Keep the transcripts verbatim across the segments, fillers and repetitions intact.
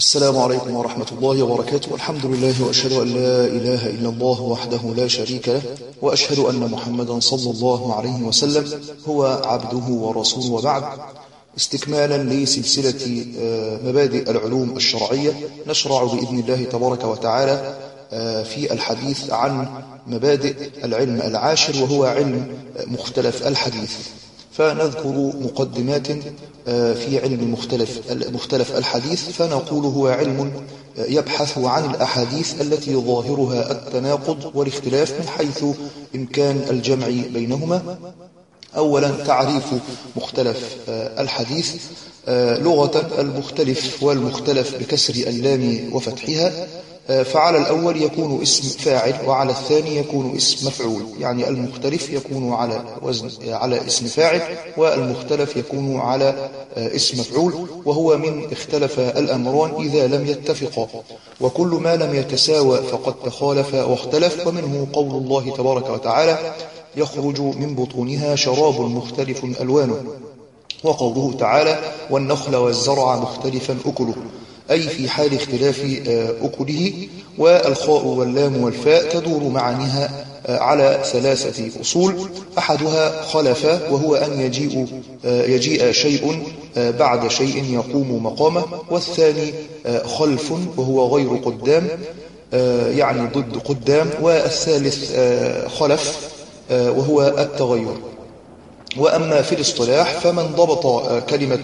السلام عليكم ورحمة الله وبركاته. الحمد لله، وأشهد أن لا إله إلا الله وحده لا شريك له، وأشهد أن محمدا صلى الله عليه وسلم هو عبده ورسوله، وبعد. استكمالا لسلسلة مبادئ العلوم الشرعية، نشرع بإذن الله تبارك وتعالى في الحديث عن مبادئ العلم العاشر، وهو علم مختلف الحديث. فنذكر مقدمات في علم مختلف مختلف الحديث، فنقول هو علم يبحث عن الأحاديث التي ظاهرها التناقض والاختلاف من حيث إمكان الجمع بينهما. أولا، تعريف مختلف الحديث. لغة المختلف والمختلف بكسر اللام وفتحها، فعلى الأول يكون اسم فاعل، وعلى الثاني يكون اسم مفعول. يعني المختلف يكون على وزن على اسم فاعل، والمختلف يكون على اسم مفعول، وهو من اختلف الأمران إذا لم يتفقا، وكل ما لم يتساوى فقد تخالف واختلف. ومنه قول الله تبارك وتعالى: يخرج من بطونها شراب مختلف ألوانه، وقوله تعالى: والنخل والزرع مختلفا أكله، أي في حال اختلاف أكله. والخاء واللام والفاء تدور معانيها على ثلاثة أصول: أحدها خلف، وهو أن يجيء, يجيء شيء بعد شيء يقوم مقامه، والثاني خلف، وهو غير قدام، يعني ضد قدام، والثالث خلف، وهو التغير. وأما في الاصطلاح فمن ضبط كلمة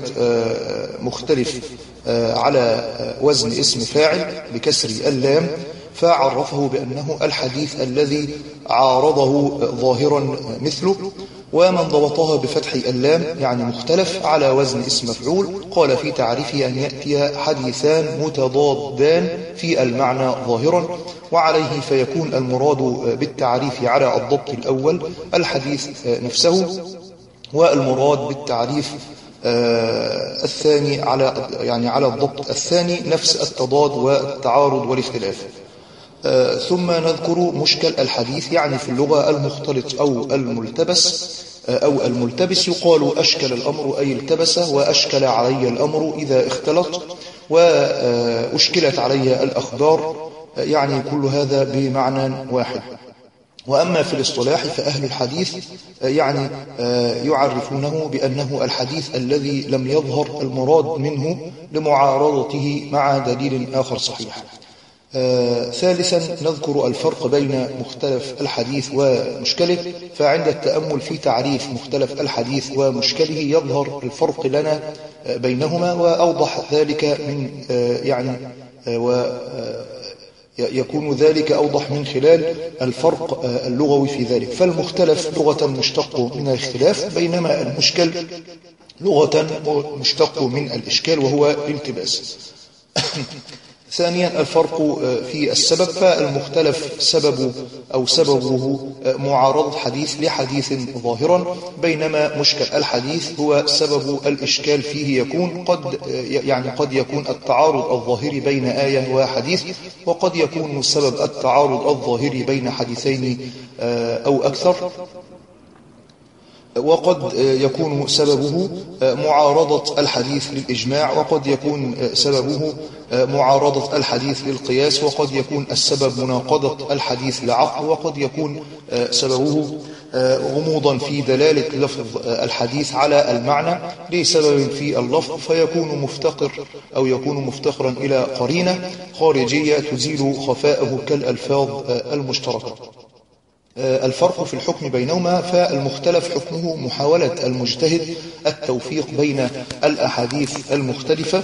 مختلف على وزن اسم فاعل بكسر اللام فعرفه بأنه الحديث الذي عارضه ظاهرا مثله. ومن ضبطها بفتح اللام يعني مختلف على وزن اسم مفعول قال في تعريفه أن يأتي حديثان متضادان في المعنى ظاهرا، وعليه فيكون المراد بالتعريف على الضبط الأول الحديث نفسه، والمراد بالتعريف آه الثاني على يعني على الضبط الثاني نفس التضاد والتعارض والاختلاف. آه ثم نذكر مشكل الحديث. يعني في اللغة المختلط أو الملتبس آه أو الملتبس يقال أشكل الأمر أي التبس، وأشكل علي الأمر إذا اختلط، وأشكلت علي الأخبار، يعني كل هذا بمعنى واحد. وأما في الاصطلاح فأهل الحديث يعني يعرفونه بأنه الحديث الذي لم يظهر المراد منه لمعارضته مع دليل آخر صحيح. ثالثا، نذكر الفرق بين مختلف الحديث ومشكله. فعند التأمل في تعريف مختلف الحديث ومشكله يظهر الفرق لنا بينهما، وأوضح ذلك من يعني و يكون ذلك أوضح من خلال الفرق اللغوي في ذلك. فالمختلف لغة مشتق من الاختلاف، بينما المشكل لغة مشتق من الإشكال وهو الالتباس. ثانيا، الفرق في السبب. فالمختلف سبب أو سببه معارضة حديث لحديث ظاهرا، بينما مشكل الحديث هو سبب الإشكال فيه يكون قد يعني قد يكون التعارض الظاهري بين آية وحديث، وقد يكون سبب التعارض الظاهري بين حديثين أو أكثر، وقد يكون سببه معارضة الحديث للإجماع، وقد يكون سببه معارضة الحديث للقياس، وقد يكون السبب مناقضة الحديث لعقل، وقد يكون سببه غموضا في دلالة لفظ الحديث على المعنى لسبب في اللفظ، فيكون مفتقر أو يكون مفتقرا إلى قرينة خارجية تزيل خفاءه كالألفاظ المشتركة. الفرق في الحكم بينهما. فالمختلف حكمه محاولة المجتهد التوفيق بين الأحاديث المختلفة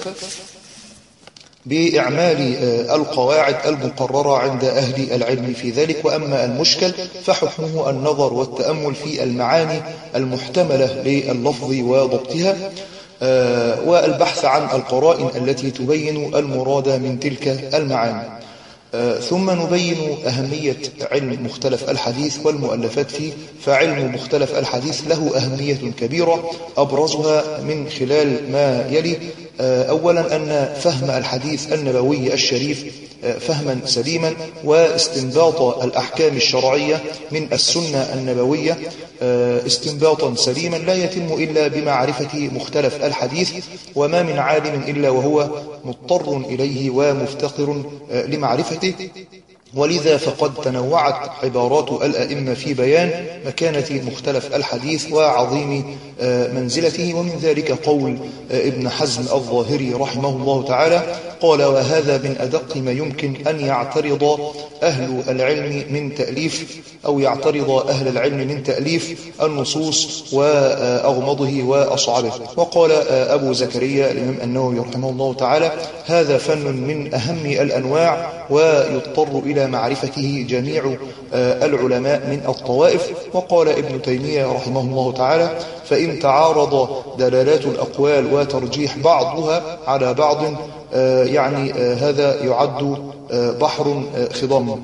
بإعمال القواعد المقررة عند أهل العلم في ذلك. وأما المشكل فحكمه النظر والتأمل في المعاني المحتملة لللفظ وضبطها، والبحث عن القرائن التي تبين المراد من تلك المعاني. ثم نبين أهمية علم مختلف الحديث والمؤلفات فيه. فعلم مختلف الحديث له أهمية كبيرة، أبرزها من خلال ما يلي: أولا أن فهم الحديث النبوي الشريف فهما سليما، واستنباط الأحكام الشرعية من السنة النبوية استنباطا سليما لا يتم إلا بمعرفة مختلف الحديث، وما من عالم إلا وهو مضطر إليه ومفتقر لمعرفته. ولذا فقد تنوعت عبارات الأئمة في بيان مكانة مختلف الحديث وعظيم منزلته. ومن ذلك قول ابن حزم الظاهري رحمه الله تعالى قال: وهذا من أدق ما يمكن أن يعترض أهل العلم من تأليف أو يعترض أهل العلم من تأليف النصوص وأغمضه وأصعبه. وقال أبو زكريا الإمام النووي رحمه الله تعالى: هذا فن من أهم الأنواع، ويضطر إلى معرفته جميع العلماء من الطوائف. وقال ابن تيمية رحمه الله تعالى: فإن تعارض دلالات الأقوال وترجيح بعضها على بعض يعني هذا يعد بحر خضم.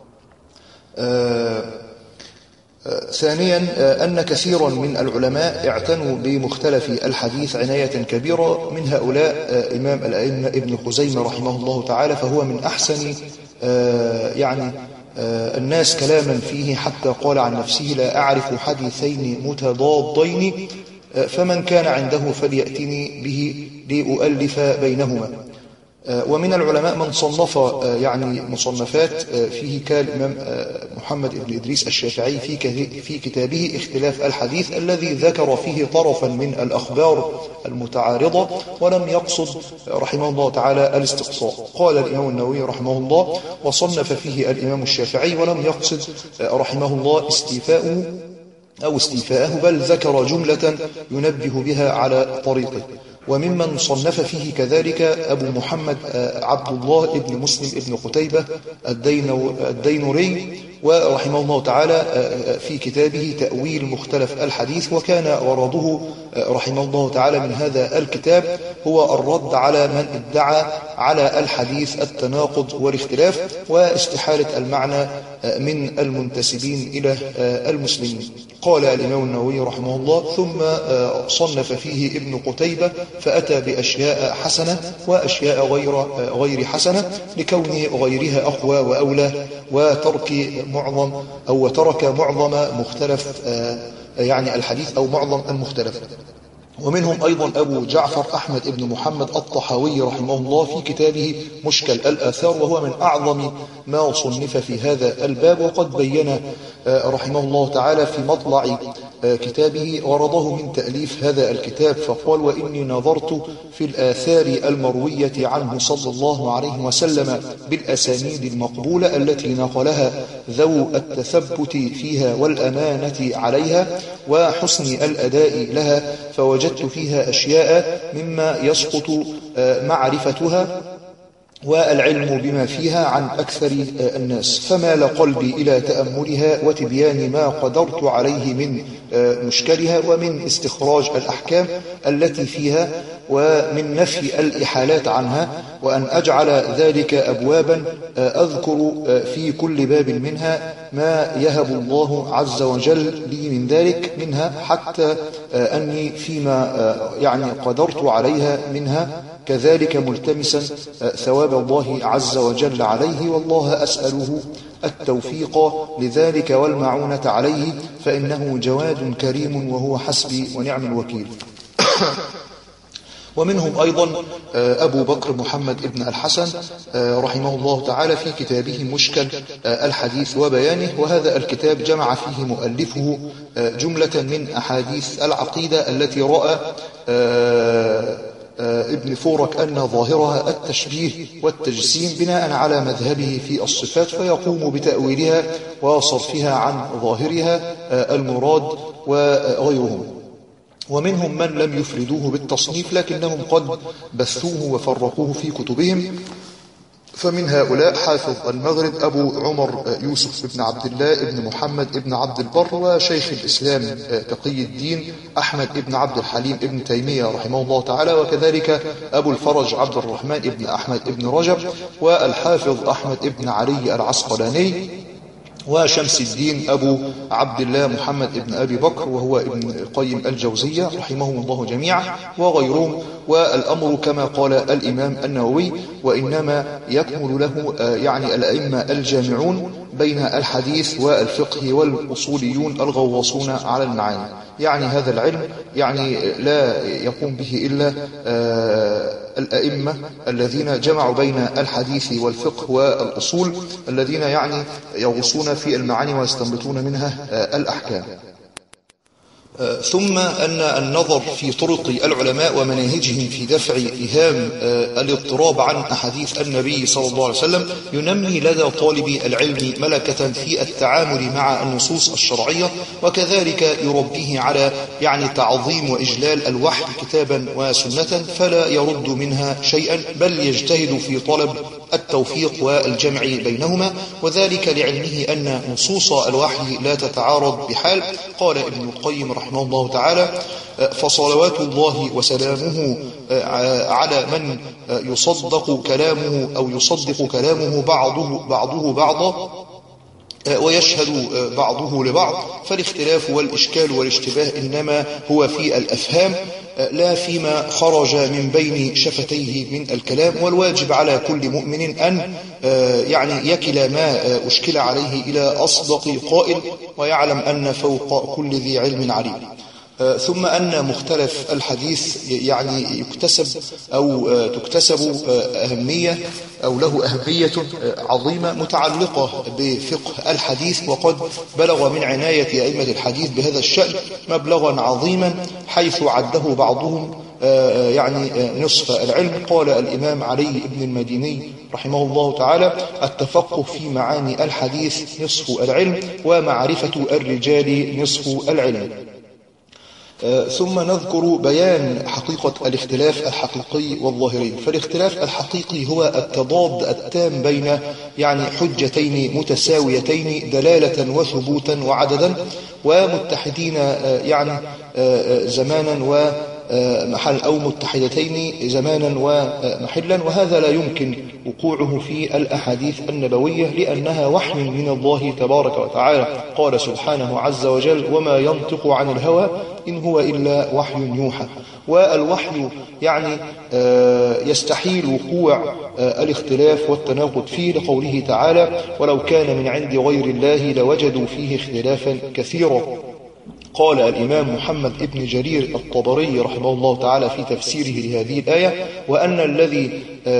ثانيا أن كثيرا من العلماء اعتنوا بمختلف الحديث عناية كبيرة، من هؤلاء إمام الأئمة ابن خزيمة رحمه الله تعالى، فهو من أحسن يعني الناس كلاما فيه، حتى قال عن نفسه: لا أعرف حديثين متضادين، فمن كان عنده فليأتني به لأؤلف بينهما. ومن العلماء من صنف يعني مصنفات فيه كالإمام محمد بن إدريس الشافعي في كتابه اختلاف الحديث، الذي ذكر فيه طرفا من الأخبار المتعارضة ولم يقصد رحمه الله تعالى الاستقصاء. قال الإمام النووي رحمه الله: وصنف فيه الإمام الشافعي ولم يقصد رحمه الله استيفاءه أو استيفاءه، بل ذكر جملة ينبه بها على طريقه. وممن صنف فيه كذلك أبو محمد عبد الله ابن مسلم ابن قتيبة الدينوري ورحمه الله تعالى في كتابه تأويل مختلف الحديث. وكان غرضه رحمه الله تعالى من هذا الكتاب هو الرد على من ادعى على الحديث التناقض والاختلاف واستحالة المعنى من المنتسبين إلى المسلمين. قال الإمام النووي رحمه الله: ثم صنف فيه ابن قتيبة فأتى بأشياء حسنة وأشياء غير غير حسنة، لكون غيرها أقوى وأولى، وترك معظم أو ترك معظم مختلف يعني الحديث أو معظم المختلف. ومنهم أيضا أبو جعفر أحمد بن محمد الطحاوي رحمه الله في كتابه مشكل الآثار، وهو من أعظم ما صنف في هذا الباب. وقد بين رحمه الله تعالى في مطلع كتابه غرضه من تأليف هذا الكتاب، فقال: وإني نظرت في الآثار المروية عنه صلى الله عليه وسلم بالأسانيد المقبولة التي نقلها ذو التثبت فيها والأمانة عليها وحسن الأداء لها، فوجدت فيها أشياء مما يسقط معرفتها والعلم بما فيها عن أكثر الناس، فمال قلبي إلى تأملها وتبيان ما قدرت عليه من مشكلها ومن استخراج الأحكام التي فيها ومن نفي الإحالات عنها، وأن أجعل ذلك أبوابا أذكر في كل باب منها ما يهب الله عز وجل لي من ذلك منها، حتى أني فيما يعني قدرت عليها منها كذلك ملتمسا ثواب الله عز وجل عليه، والله أسأله التوفيق لذلك والمعونة عليه، فإنه جواد كريم وهو حسبي ونعم الوكيل. ومنهم أيضا أبو بكر محمد ابن الحسن رحمه الله تعالى في كتابه مشكل الحديث وبيانه، وهذا الكتاب جمع فيه مؤلفه جملة من أحاديث العقيدة التي رأى ابن فورك أن ظاهرها التشبيه والتجسيم بناء على مذهبه في الصفات، فيقوم بتأويلها وصرفها عن ظاهرها المراد وغيرهم. ومنهم من لم يفردوه بالتصنيف لكنهم قد بثوه وفرقوه في كتبهم، فمن هؤلاء حافظ المغرب أبو عمر يوسف بن عبد الله بن محمد بن عبد البر، وشيخ الإسلام تقي الدين أحمد بن عبد الحليم بن تيمية رحمه الله تعالى، وكذلك أبو الفرج عبد الرحمن بن أحمد بن رجب، والحافظ أحمد بن علي العسقلاني، وشمس الدين أبو عبد الله محمد بن أبي بكر وهو ابن القيم الجوزية رحمهم الله جميعا وغيرهم. والأمر كما قال الإمام النووي: وإنما يكمل له يعني الأئمة الجامعون بين الحديث والفقه والأصوليون الغواصون على المعاني. يعني هذا العلم يعني لا يقوم به إلا الأئمة الذين جمعوا بين الحديث والفقه والأصول، الذين يعني يغوصون في المعاني ويستنبطون منها الأحكام. ثم أن النظر في طرق العلماء ومناهجهم في دفع إيهام الاضطراب عن أحاديث النبي صلى الله عليه وسلم ينمي لدى طالب العلم ملكة في التعامل مع النصوص الشرعية، وكذلك يربيه على يعني تعظيم وإجلال الوحي كتابا وسنة، فلا يرد منها شيئا بل يجتهد في طلب التوفيق والجمع بينهما، وذلك لعلمه أن نصوص الوحي لا تتعارض بحال. قال ابن القيم رحمه الله تعالى: فصلوات الله وسلامه على من يصدق كلامه أو يصدق كلامه بعضه, بعضه بعضا ويشهد بعضه لبعض، فالاختلاف والإشكال والاشتباه إنما هو في الأفهام لا فيما خرج من بين شفتيه من الكلام. والواجب على كل مؤمن أن يعني يكل ما أشكل عليه إلى أصدق قائل، ويعلم أن فوق كل ذي علم عليم. ثم أن مختلف الحديث يعني يكتسب أو تكتسب أهمية أو له أهمية عظيمة متعلقة بفقه الحديث، وقد بلغ من عناية أئمة الحديث بهذا الشأن مبلغا عظيما، حيث عده بعضهم يعني نصف العلم. قال الإمام علي بن المديني رحمه الله تعالى: التفقه في معاني الحديث نصف العلم، ومعرفة الرجال نصف العلم. ثم نذكر بيان حقيقة الاختلاف الحقيقي والظاهري. فالاختلاف الحقيقي هو التضاد التام بين يعني حجتين متساويتين دلالة وثبوتا وعددا، ومتحدين يعني زمانا ومحل أو متحدتين زمانا ومحلا، وهذا لا يمكن وقوعه في الأحاديث النبوية لأنها وحي من الله تبارك وتعالى. قال سبحانه عز وجل: وما ينطق عن الهوى إن هو إلا وحي يوحى. والوحي يعني يستحيل وقوع الاختلاف والتناقض فيه، لقوله تعالى: ولو كان من عند غير الله لوجدوا فيه اختلافا كثيرا. قال الإمام محمد ابن جرير الطبري رحمه الله تعالى في تفسيره لهذه الآية: وأن الذي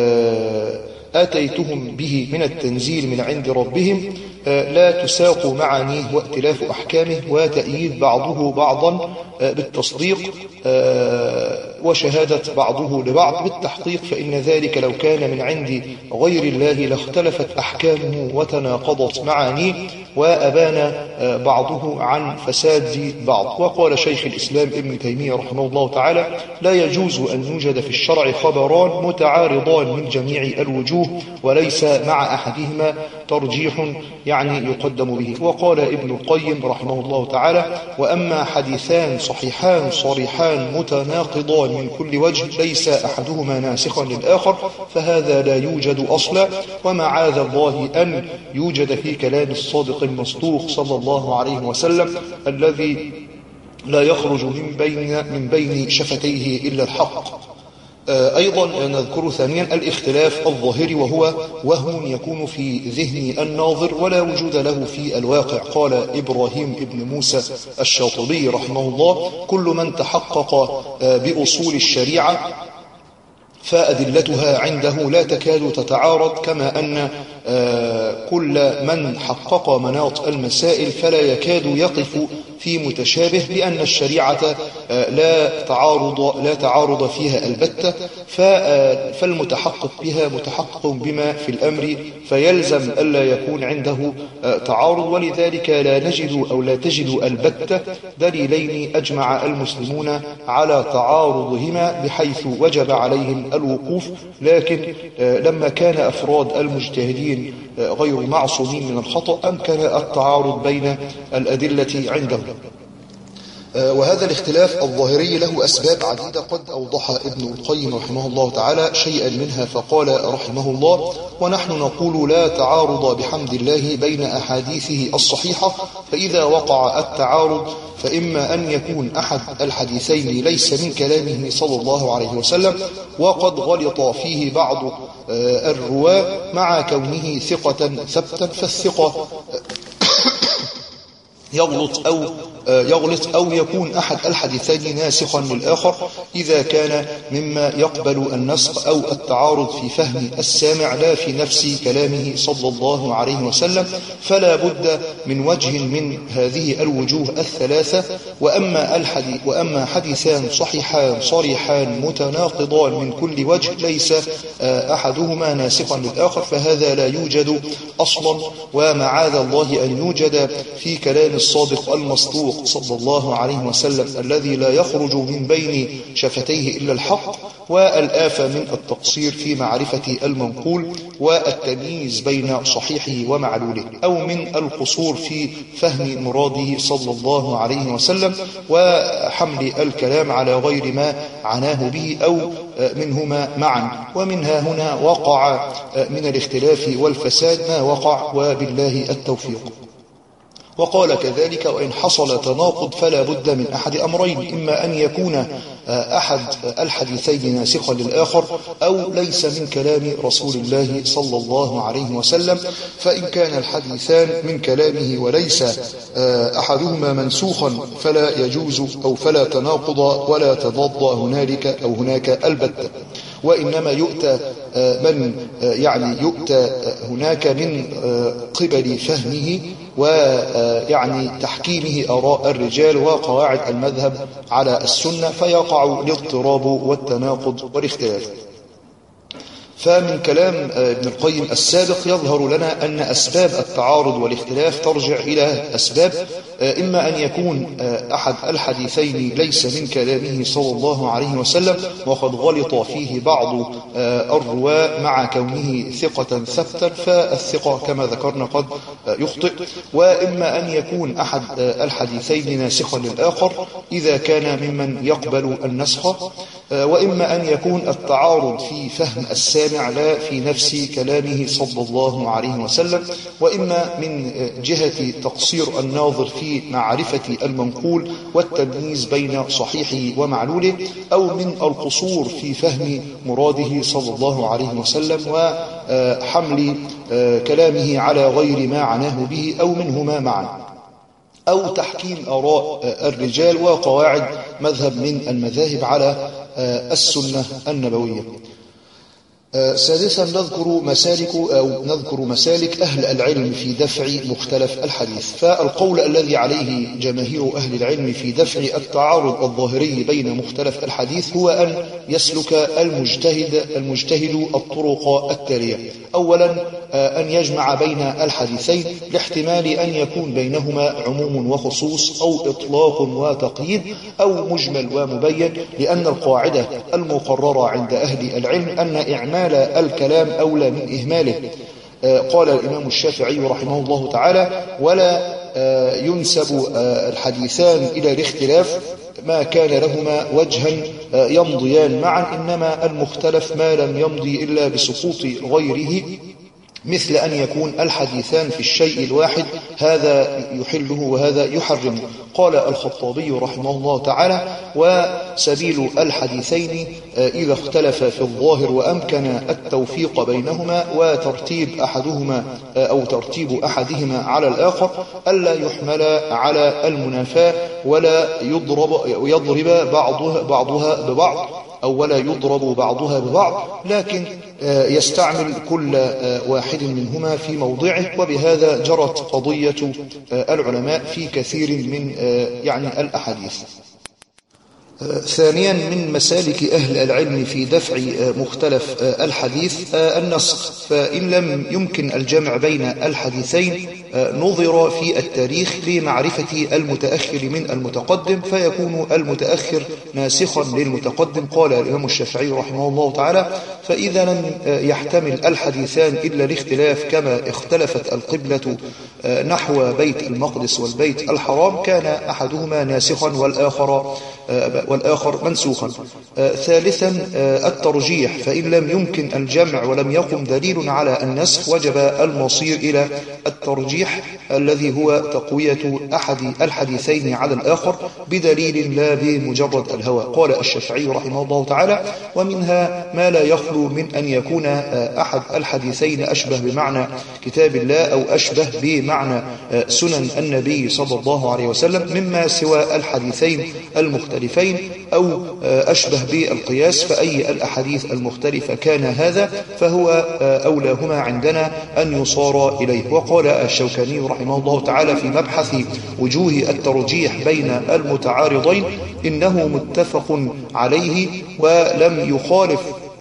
آتيتهم به من التنزيل من عند ربهم لا تساق معانيه وائتلاف أحكامه وتأييد بعضه بعضا بالتصديق وشهادة بعضه لبعض بالتحقيق، فإن ذلك لو كان من عند غير الله لاختلفت أحكامه وتناقضت معانيه وأبان بعضه عن فساد بعض. وقال شيخ الإسلام ابن تيمية رحمه الله تعالى: لا يجوز أن يوجد في الشرع خبران متعارضان من جميع الوجوه وليس مع أحدهما ترجيح يعني يقدم به. وقال ابن القيم رحمه الله تعالى: وأما حديثان صحيحان صريحان متناقضان من كل وجه ليس أحدهما ناسخا للآخر فهذا لا يوجد أصلا، ومعاذ الله أن يوجد في كلام الصادق المصدوق صلى الله عليه وسلم الذي لا يخرج من بين, من بين شفتيه إلا الحق. أيضا نذكر ثانيا الاختلاف الظاهري، وهو وهم يكون في ذهن الناظر ولا وجود له في الواقع. قال إبراهيم ابن موسى الشاطبي رحمه الله: كل من تحقق بأصول الشريعة فأدلتها عنده لا تكاد تتعارض، كما أن كل من حقق مناط المسائل فلا يكاد يقف في متشابه، لأن الشريعة لا تعارض لا تعارض فيها البتة، فالمتحقق بها متحقق بما في الأمر، فيلزم ألا يكون عنده تعارض. ولذلك لا نجد أو لا تجد البتة دليلين أجمع المسلمون على تعارضهما بحيث وجب عليهم الوقوف، لكن لما كان أفراد المجتهدين غير معصومين من الخطأ أمكن التعارض بين الأدلة عندهم. وهذا الاختلاف الظاهري له أسباب عديدة قد أوضح ابن القيم رحمه الله تعالى شيئا منها، فقال رحمه الله: ونحن نقول لا تعارض بحمد الله بين أحاديثه الصحيحة، فإذا وقع التعارض فإما أن يكون أحد الحديثين ليس من كلامه صلى الله عليه وسلم وقد غلط فيه بعض الرواة مع كونه ثقة ثبتا، فالثقة يغلط أو يغلط أو يكون أحد الحديثين ناسخا للآخر إذا كان مما يقبل النسخ أو التعارض في فهم السامع لا في نفس كلامه صلى الله عليه وسلم، فلا بد من وجه من هذه الوجوه الثلاثة. وأما الحديث وأما حديثان صحيحان صريحان متناقضان من كل وجه ليس أحدهما ناسخا للآخر فهذا لا يوجد أصلا، ومعاذ الله أن يوجد في كلام الصادق المصدوق صلى الله عليه وسلم الذي لا يخرج من بين شفتيه إلا الحق، والآفة من التقصير في معرفة المنقول والتمييز بين صحيحه ومعلوله، أو من القصور في فهم مراده صلى الله عليه وسلم وحمل الكلام على غير ما عناه به أو منهما معا. ومنها هنا وقع من الاختلاف والفساد ما وقع، وبالله التوفيق. وقال كذلك: وإن حصل تناقض فلا بد من أحد أمرين، إما أن يكون أحد الحديثين ناسخا للآخر أو ليس من كلام رسول الله صلى الله عليه وسلم، فإن كان الحديثان من كلامه وليس أحدهما منسوخا فلا يجوز أو فلا تناقض ولا تضاد هنالك أو هناك البتة، وإنما يؤتى من يعني يؤتى هناك من قبل فهمه ويعني تحكيمه آراء الرجال وقواعد المذهب على السنة، فيقع الاضطراب والتناقض والاختلاف. فمن كلام ابن القيم السابق يظهر لنا أن أسباب التعارض والاختلاف ترجع إلى أسباب: إما أن يكون أحد الحديثين ليس من كلامه صلى الله عليه وسلم وقد غلط فيه بعض الرواة مع كونه ثقة ثبتا، فالثقة كما ذكرنا قد يخطئ. وإما أن يكون أحد الحديثين ناسخا للآخر إذا كان ممن يقبل النسخ. وإما أن يكون التعارض في فهم السامع لا في نفس كلامه صلى الله عليه وسلم. وإما من جهة تقصير الناظر في معرفة المنقول والتمييز بين صحيحه ومعلوله، أو من القصور في فهم مراده صلى الله عليه وسلم وحمل كلامه على غير ما عناه به، أو منهما معا، أو تحكيم آراء الرجال وقواعد مذهب من المذاهب على السنة النبوية. سادسا نذكر مسالك أو نذكر مسالك أهل العلم في دفع مختلف الحديث. فالقول الذي عليه جماهير أهل العلم في دفع التعارض الظاهري بين مختلف الحديث هو أن يسلك المجتهد المجتهد الطرق التالية: أولا أن يجمع بين الحديثين لاحتمال أن يكون بينهما عموم وخصوص أو إطلاق وتقييد أو مجمل ومبين، لأن القاعدة المقررة عند أهل العلم أن إعمال الكلام أولى من إهماله. قال الإمام الشافعي رحمه الله تعالى: ولا ينسب الحديثان إلى الاختلاف ما كان لهما وجها يمضيان معا، إنما المختلف ما لم يمضي إلا بسقوط غيره، مثل أن يكون الحديثان في الشيء الواحد هذا يحله وهذا يحرمه. قال الخطابي رحمه الله تعالى: وسبيل الحديثين إذا اختلف في الظاهر وأمكن التوفيق بينهما وترتيب أحدهما أو ترتيب أحدهما على الآخر ألا يحمل على المنافاة ولا يضرب يضرب بعضها بعضها ببعض أو ولا يضرب بعضها ببعض، لكن يستعمل كل واحد منهما في موضعه. وبهذا جرت قضية العلماء في كثير من يعني الأحاديث. ثانيا من مسالك أهل العلم في دفع مختلف الحديث النسخ، فإن لم يمكن الجمع بين الحديثين نظر في التاريخ لمعرفة المتأخر من المتقدم فيكون المتأخر ناسخا للمتقدم. قال الإمام الشافعي رحمه الله تعالى: فإذا لم يحتمل الحديثان إلا الاختلاف كما اختلفت القبلة نحو بيت المقدس والبيت الحرام كان أحدهما ناسخا والآخر والآخر منسوخا. ثالثا الترجيح، فإن لم يمكن الجمع ولم يقم دليل على النسخ وجب المصير إلى الترجيح الذي هو تقوية أحد الحديثين على الآخر بدليل لا بمجرد الهوى. قال الشافعي رحمه الله تعالى: ومنها ما لا يخلو من أن يكون أحد الحديثين أشبه بمعنى كتاب الله أو أشبه بمعنى سنن النبي صلى الله عليه وسلم مما سوى الحديثين المختلفين أو أشبه بالقياس، فأي الأحاديث المختلفة كان هذا فهو أولاهما عندنا أن يصار إليه. وقال الشوكاني رحمه الله تعالى في مبحث وجوه الترجيح بين المتعارضين: إنه متفق عليه ولم يخالف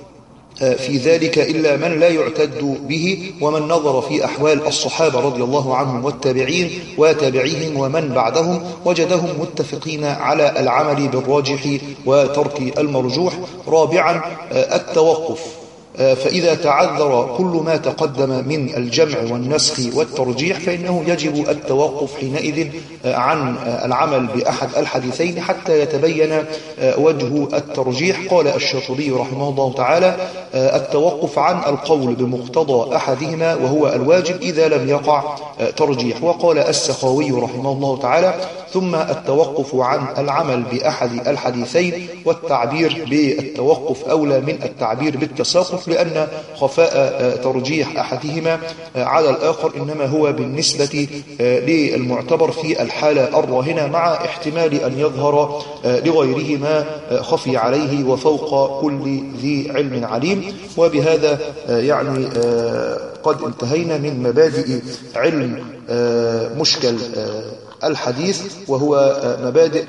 في ذلك إلا من لا يعتد به، ومن نظر في أحوال الصحابة رضي الله عنهم والتابعين وتابعيهم ومن بعدهم وجدهم متفقين على العمل بالراجح وترك المرجوح. رابعا التوقف، فإذا تعذر كل ما تقدم من الجمع والنسخ والترجيح فإنه يجب التوقف حينئذ عن العمل بأحد الحديثين حتى يتبين وجه الترجيح. قال الشاطبي رحمه الله تعالى: التوقف عن القول بمقتضى أحدهما وهو الواجب إذا لم يقع ترجيح. وقال السخاوي رحمه الله تعالى: ثم التوقف عن العمل بأحد الحديثين والتعبير بالتوقف أولى من التعبير بالتساقط، لأن خفاء ترجيح أحدهما على الآخر إنما هو بالنسبة للمعتبر في الحالة الراهنة مع احتمال أن يظهر لغيره ما خفي عليه وفوق كل ذي علم عليم. وبهذا يعني قد انتهينا من مبادئ علم مشكل الحديث، وهو مبادئ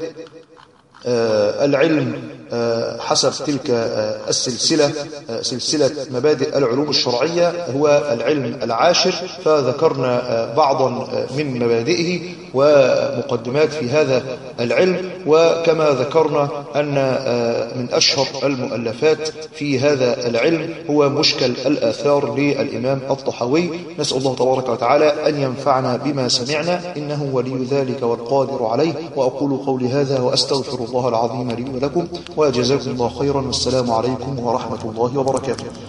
العلم حسب تلك السلسلة، سلسلة مبادئ العلوم الشرعية، هو العلم العاشر، فذكرنا بعضا من مبادئه ومقدمات في هذا العلم. وكما ذكرنا أن من أشهر المؤلفات في هذا العلم هو مشكل الآثار للإمام الطحاوي. نسأل الله تبارك وتعالى أن ينفعنا بما سمعنا إنه ولي ذلك والقادر عليه. وأقول قولي هذا وأستغفر الله العظيم لي ولكم، وجزاكم الله خيرا، والسلام عليكم ورحمة الله وبركاته.